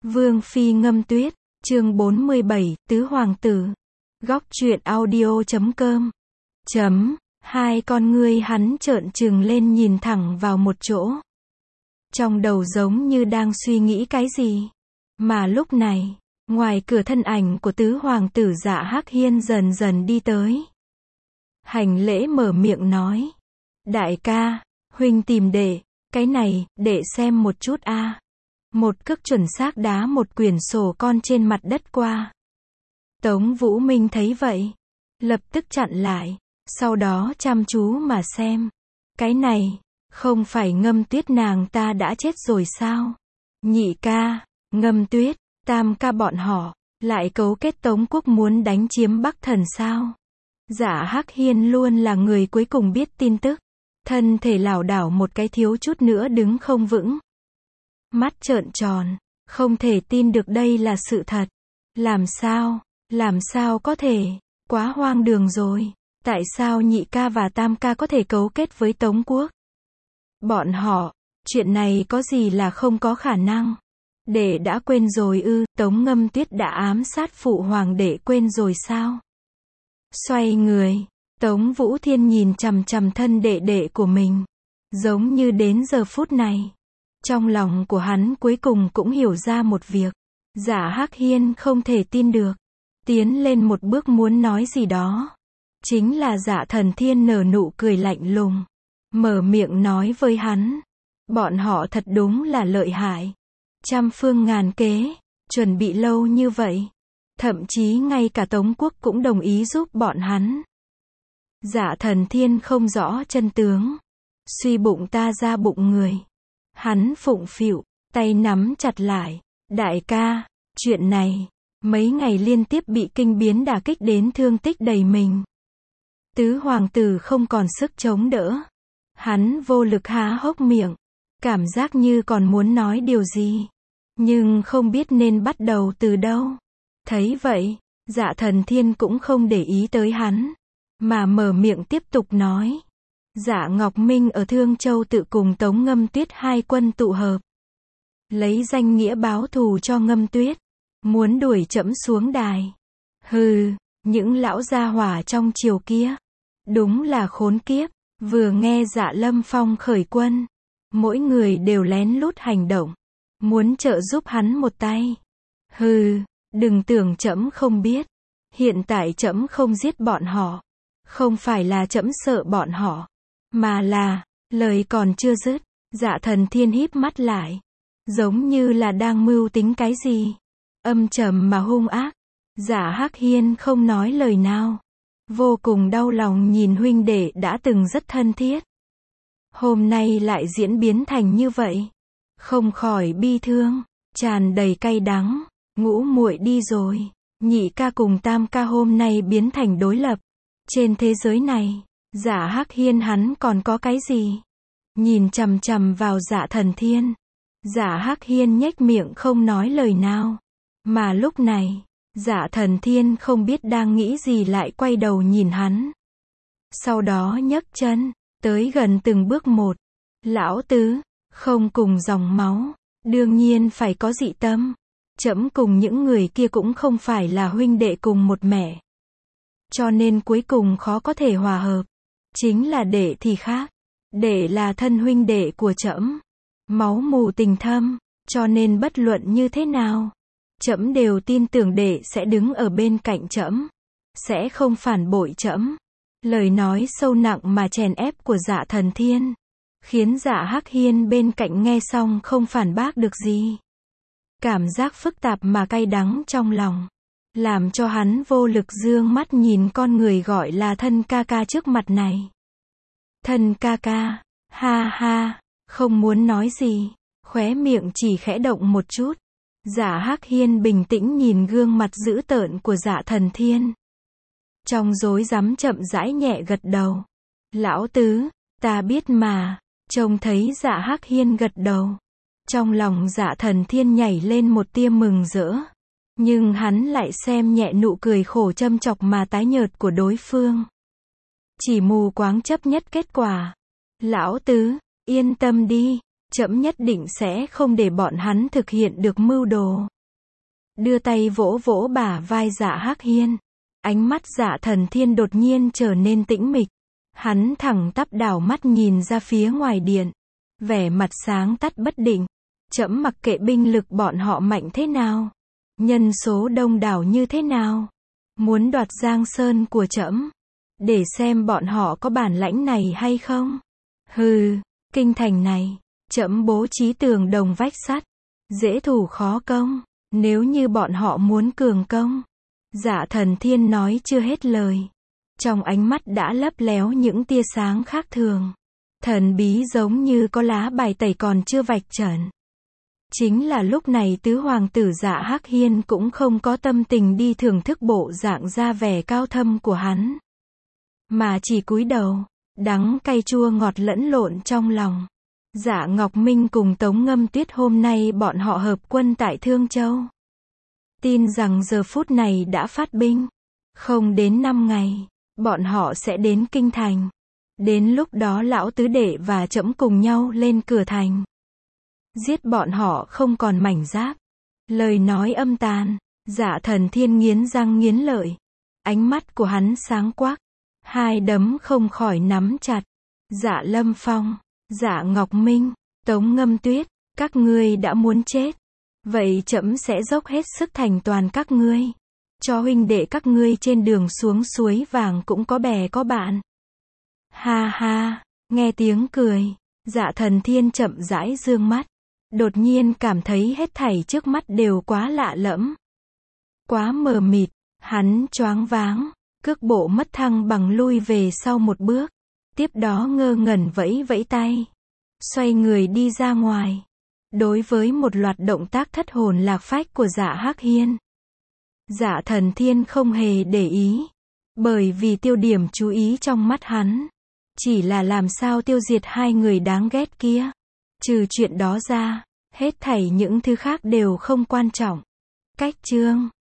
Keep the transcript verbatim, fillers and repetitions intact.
Vương phi ngâm tuyết, chương bốn mươi bảy, tứ hoàng tử. Góc truyện audio chấm com. Chấm, hai con ngươi hắn trợn trừng lên nhìn thẳng vào một chỗ. Trong đầu giống như đang suy nghĩ cái gì. Mà lúc này, ngoài cửa thân ảnh của tứ hoàng tử Dạ Hắc Hiên dần dần đi tới. Hành lễ mở miệng nói. Đại ca, huynh tìm đệ, cái này, đệ xem một chút a. À. Một cước chuẩn xác đá một quyển sổ con trên mặt đất qua. Tống Vũ Minh thấy vậy, lập tức chặn lại, sau đó chăm chú mà xem. Cái này, không phải Ngâm Tuyết nàng ta đã chết rồi sao? Nhị ca, Ngâm Tuyết, tam ca bọn họ, lại cấu kết Tống quốc muốn đánh chiếm Bắc Thần sao? Dạ Hắc Hiên luôn là người cuối cùng biết tin tức. Thân thể lảo đảo một cái thiếu chút nữa đứng không vững. Mắt trợn tròn, không thể tin được đây là sự thật. Làm sao, làm sao có thể, quá hoang đường rồi. Tại sao nhị ca và tam ca có thể cấu kết với Tống quốc? Bọn họ, chuyện này có gì là không có khả năng. Đệ đã quên rồi ư, Tống Ngâm Tuyết đã ám sát phụ hoàng, đệ quên rồi sao? Xoay người, Tống Vũ Thiên nhìn chằm chằm thân đệ đệ của mình. Giống như đến giờ phút này, trong lòng của hắn cuối cùng cũng hiểu ra một việc. Dạ Hắc Hiên không thể tin được. Tiến lên một bước muốn nói gì đó. Chính là Dạ Thần Thiên nở nụ cười lạnh lùng. Mở miệng nói với hắn. Bọn họ thật đúng là lợi hại. Trăm phương ngàn kế, chuẩn bị lâu như vậy. Thậm chí ngay cả Tống quốc cũng đồng ý giúp bọn hắn. Dạ Thần Thiên không rõ chân tướng. Suy bụng ta ra bụng người. Hắn phụng phịu, tay nắm chặt lại. Đại ca, chuyện này, mấy ngày liên tiếp bị kinh biến đả kích đến thương tích đầy mình. Tứ hoàng tử không còn sức chống đỡ. Hắn vô lực há hốc miệng. Cảm giác như còn muốn nói điều gì. Nhưng không biết nên bắt đầu từ đâu. Thấy vậy, Dạ Thần Thiên cũng không để ý tới hắn. Mà mở miệng tiếp tục nói. Dạ Ngọc Minh ở Thương Châu tự cùng Tống Ngâm Tuyết hai quân tụ hợp. Lấy danh nghĩa báo thù cho Ngâm Tuyết. Muốn đuổi trẫm xuống đài. Hừ, những lão gia hỏa trong triều kia. Đúng là khốn kiếp. Vừa nghe Dạ Lâm Phong khởi quân. Mỗi người đều lén lút hành động. Muốn trợ giúp hắn một tay. Hừ, đừng tưởng trẫm không biết. Hiện tại trẫm không giết bọn họ. Không phải là trẫm sợ bọn họ. Mà là, lời còn chưa dứt, Dạ Thần Thiên híp mắt lại. Giống như là đang mưu tính cái gì. Âm trầm mà hung ác. Dạ Hắc Hiên không nói lời nào. Vô cùng đau lòng nhìn huynh đệ đã từng rất thân thiết. Hôm nay lại diễn biến thành như vậy. Không khỏi bi thương, tràn đầy cay đắng. Ngũ muội đi rồi. Nhị ca cùng tam ca hôm nay biến thành đối lập. Trên thế giới này, Dạ Hắc Hiên hắn còn có cái gì? Nhìn chằm chằm vào Dạ Thần Thiên. Dạ Hắc Hiên nhếch miệng không nói lời nào. Mà lúc này, Dạ Thần Thiên không biết đang nghĩ gì lại quay đầu nhìn hắn. Sau đó nhấc chân, tới gần từng bước một. Lão tứ, không cùng dòng máu, đương nhiên phải có dị tâm. Trẫm cùng những người kia cũng không phải là huynh đệ cùng một mẹ. Cho nên cuối cùng khó có thể hòa hợp. Chính là đệ thì khác. Đệ là thân huynh đệ của trẫm. Máu mù tình thâm. Cho nên bất luận như thế nào, trẫm đều tin tưởng đệ sẽ đứng ở bên cạnh trẫm. Sẽ không phản bội trẫm. Lời nói sâu nặng mà chèn ép của Dạ Thần Thiên. Khiến Dạ Hắc Hiên bên cạnh nghe xong không phản bác được gì. Cảm giác phức tạp mà cay đắng trong lòng. Làm cho hắn vô lực dương mắt nhìn con người gọi là thân ca ca trước mặt này. Thân ca ca, ha ha, không muốn nói gì, khóe miệng chỉ khẽ động một chút. Dạ Hắc Hiên bình tĩnh nhìn gương mặt dữ tợn của Dạ Thần Thiên. Trong rối rắm chậm rãi nhẹ gật đầu. Lão tứ, ta biết mà, trông thấy Dạ Hắc Hiên gật đầu. Trong lòng Dạ Thần Thiên nhảy lên một tia mừng rỡ. Nhưng hắn lại xem nhẹ nụ cười khổ châm chọc mà tái nhợt của đối phương. Chỉ mù quáng chấp nhất kết quả. Lão tứ, yên tâm đi, trẫm nhất định sẽ không để bọn hắn thực hiện được mưu đồ. đưa tay vỗ vỗ bả vai Dạ Hắc Hiên. Ánh mắt Dạ Thần Thiên đột nhiên trở nên tĩnh mịch. Hắn thẳng tắp đảo mắt nhìn ra phía ngoài điện. Vẻ mặt sáng tắt bất định. Trẫm mặc kệ binh lực bọn họ mạnh thế nào. Nhân số đông đảo như thế nào. Muốn đoạt Giang Sơn của trẫm. Để xem bọn họ có bản lãnh này hay không. Hừ, kinh thành này. Trẫm bố trí tường đồng vách sắt. Dễ thủ khó công. Nếu như bọn họ muốn cường công. Dạ Thần Thiên nói chưa hết lời. Trong ánh mắt đã lấp léo những tia sáng khác thường. Thần bí giống như có lá bài tẩy còn chưa vạch trần. Chính là lúc này tứ hoàng tử Dạ Hắc Hiên cũng không có tâm tình đi thưởng thức bộ dạng ra vẻ cao thâm của hắn. Mà chỉ cúi đầu, đắng cay chua ngọt lẫn lộn trong lòng. Dạ Ngọc Minh cùng Tống Ngâm Tuyết hôm nay bọn họ hợp quân tại Thương Châu. Tin rằng giờ phút này đã phát binh. Không đến năm ngày, bọn họ sẽ đến Kinh Thành. Đến lúc đó lão tứ đệ và trẫm cùng nhau lên cửa thành. Giết bọn họ không còn mảnh giáp. Lời nói âm tàn, Dạ Thần Thiên nghiến răng nghiến lợi. Ánh mắt của hắn sáng quắc. Hai đấm không khỏi nắm chặt. Dạ Lâm Phong, Dạ Ngọc Minh, Tống Ngâm Tuyết, các ngươi đã muốn chết. Vậy trẫm sẽ dốc hết sức thành toàn các ngươi. Cho huynh đệ các ngươi trên đường xuống suối vàng cũng có bè có bạn. Ha ha, nghe tiếng cười. Dạ Thần Thiên chậm rãi dương mắt. Đột nhiên cảm thấy hết thảy trước mắt đều quá lạ lẫm. Quá mờ mịt, hắn choáng váng, cước bộ mất thăng bằng lui về sau một bước. Tiếp đó ngơ ngẩn vẫy vẫy tay. Xoay người đi ra ngoài. Đối với một loạt động tác thất hồn lạc phách của Dạ Hắc Hiên. Dạ Thần Thiên không hề để ý. Bởi vì tiêu điểm chú ý trong mắt hắn. Chỉ là làm sao tiêu diệt hai người đáng ghét kia. Trừ chuyện đó ra, hết thảy những thứ khác đều không quan trọng. Cách chương